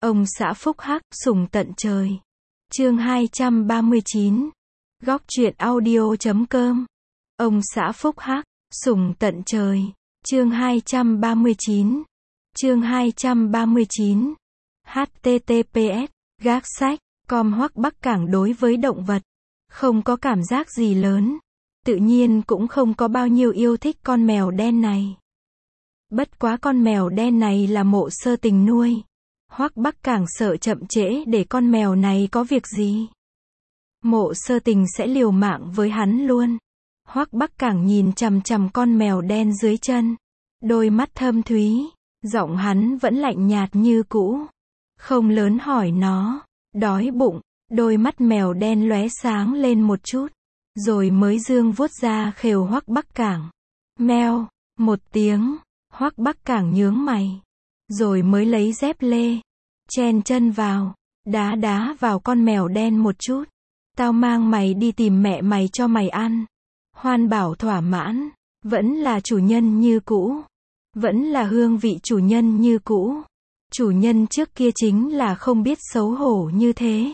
Ông xã phúc hắc, sủng tận trời. Chương 239. Góc truyện audio.com. Ông xã phúc hắc, sủng tận trời. Chương 239. Chương 239. https gác sách com Hoắc Bắc Cảng đối với động vật không có cảm giác gì lớn, tự nhiên cũng không có bao nhiêu yêu thích con mèo đen này. Bất quá con mèo đen này là Mộ Sơ Tình nuôi. Hoắc Bắc Cảng sợ chậm trễ để con mèo này có việc gì. Mộ Sơ Tình sẽ liều mạng với hắn luôn. Hoắc Bắc Cảng nhìn chằm chằm con mèo đen dưới chân. Đôi mắt thâm thúy, giọng hắn vẫn lạnh nhạt như cũ. Không lớn hỏi nó, đói bụng, đôi mắt mèo đen lóe sáng lên một chút. Rồi mới dương vuốt ra khều Hoắc Bắc Cảng. Meo, một tiếng, Hoắc Bắc Cảng nhướng mày. Rồi mới lấy dép lê, chen chân vào, đá vào con mèo đen một chút. Tao mang mày đi tìm mẹ mày cho mày ăn. Hoan Bảo thỏa mãn, vẫn là chủ nhân như cũ. Vẫn là hương vị chủ nhân như cũ. Chủ nhân trước kia chính là không biết xấu hổ như thế.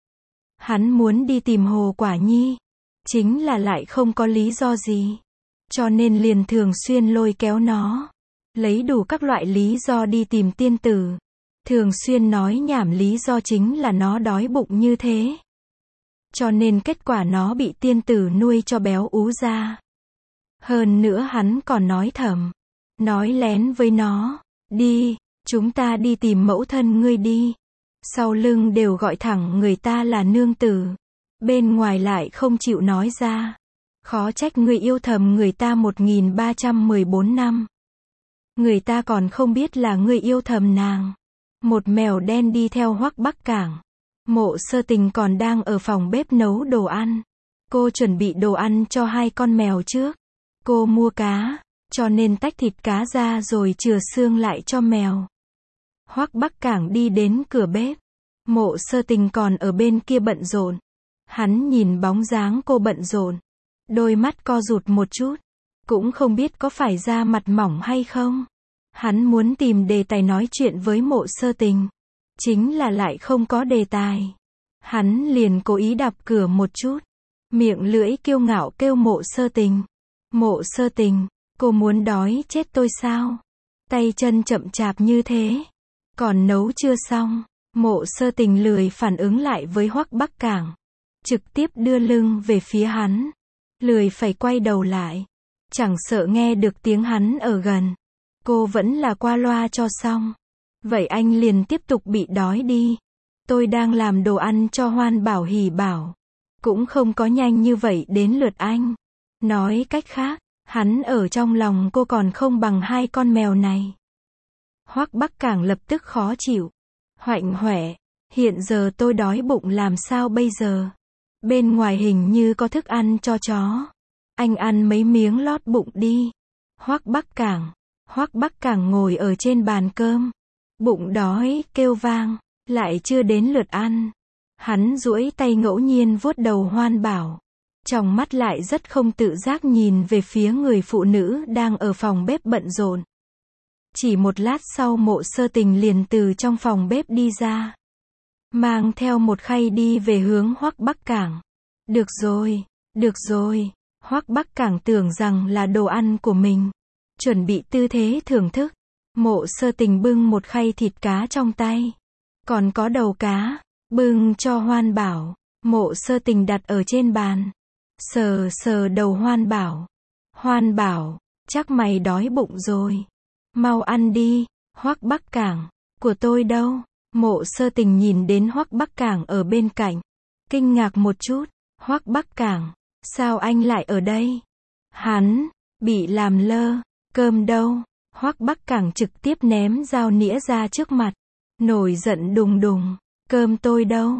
Hắn muốn đi tìm Hồ Quả Nhi, chính là lại không có lý do gì. Cho nên liền thường xuyên lôi kéo nó. Lấy đủ các loại lý do đi tìm tiên tử. Thường xuyên nói nhảm lý do chính là nó đói bụng như thế. Cho nên kết quả nó bị tiên tử nuôi cho béo ú ra. Hơn nữa hắn còn nói thầm, nói lén với nó, đi, chúng ta đi tìm mẫu thân ngươi đi. Sau lưng đều gọi thẳng người ta là nương tử. Bên ngoài lại không chịu nói ra. Khó trách ngươi yêu thầm người ta 1314 năm. Người ta còn không biết là ngươi yêu thầm nàng. Một mèo đen đi theo Hoắc Bắc Cảng. Mộ Sơ Tình còn đang ở phòng bếp nấu đồ ăn. Cô chuẩn bị đồ ăn cho hai con mèo trước. Cô mua cá, cho nên tách thịt cá ra rồi chừa xương lại cho mèo. Hoắc Bắc Cảng đi đến cửa bếp. Mộ Sơ Tình còn ở bên kia bận rộn. Hắn nhìn bóng dáng cô bận rộn. Đôi mắt co rụt một chút. Cũng không biết có phải da mặt mỏng hay không. Hắn muốn tìm đề tài nói chuyện với Mộ Sơ Tình. Chính là lại không có đề tài. Hắn liền cố ý đạp cửa một chút. Miệng lưỡi kiêu ngạo kêu Mộ Sơ Tình. Mộ Sơ Tình, cô muốn đói chết tôi sao? Tay chân chậm chạp như thế. Còn nấu chưa xong. Mộ Sơ Tình lười phản ứng lại với Hoắc Bắc Cảng. Trực tiếp đưa lưng về phía hắn. Lười phải quay đầu lại. Chẳng sợ nghe được tiếng hắn ở gần. Cô vẫn là qua loa cho xong. Vậy anh liền tiếp tục bị đói đi. Tôi đang làm đồ ăn cho Hoan Bảo Hỉ Bảo. Cũng không có nhanh như vậy đến lượt anh. Nói cách khác, hắn ở trong lòng cô còn không bằng hai con mèo này. Hoắc Bắc Cảng lập tức khó chịu. Hoạnh hoẹ, hiện giờ tôi đói bụng làm sao bây giờ? Bên ngoài hình như có thức ăn cho chó. Anh ăn mấy miếng lót bụng đi. Hoắc Bắc Cảng ngồi ở trên bàn cơm. Bụng đói, kêu vang. Lại chưa đến lượt ăn. Hắn duỗi tay ngẫu nhiên vuốt đầu Hoan Bảo. Trong mắt lại rất không tự giác nhìn về phía người phụ nữ đang ở phòng bếp bận rộn. Chỉ một lát sau Mộ Sơ Tình liền từ trong phòng bếp đi ra. Mang theo một khay đi về hướng Hoắc Bắc Cảng. Được rồi. Hoắc Bắc Cảng tưởng rằng là đồ ăn của mình. Chuẩn bị tư thế thưởng thức. Mộ Sơ Tình bưng một khay thịt cá trong tay. Còn có đầu cá. Bưng cho Hoan Bảo. Mộ Sơ Tình đặt ở trên bàn. Sờ đầu Hoan Bảo. Hoan Bảo, chắc mày đói bụng rồi. Mau ăn đi. Hoắc Bắc Cảng, của tôi đâu? Mộ Sơ Tình nhìn đến Hoắc Bắc Cảng ở bên cạnh. Kinh ngạc một chút. Hoắc Bắc Cảng, sao anh lại ở đây? Hắn, bị làm lơ. Cơm đâu? Hoắc Bắc Cảng trực tiếp ném dao nĩa ra trước mặt. Nổi giận đùng đùng. Cơm tôi đâu?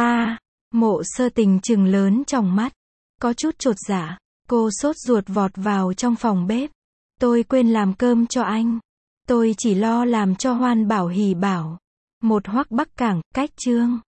Mộ Sơ Tình trừng lớn trong mắt. Có chút chột dạ. Cô sốt ruột vọt vào trong phòng bếp. Tôi quên làm cơm cho anh. Tôi chỉ lo làm cho Hoan Bảo Hỉ Bảo. Một Hoắc Bắc Cảng, cách chương.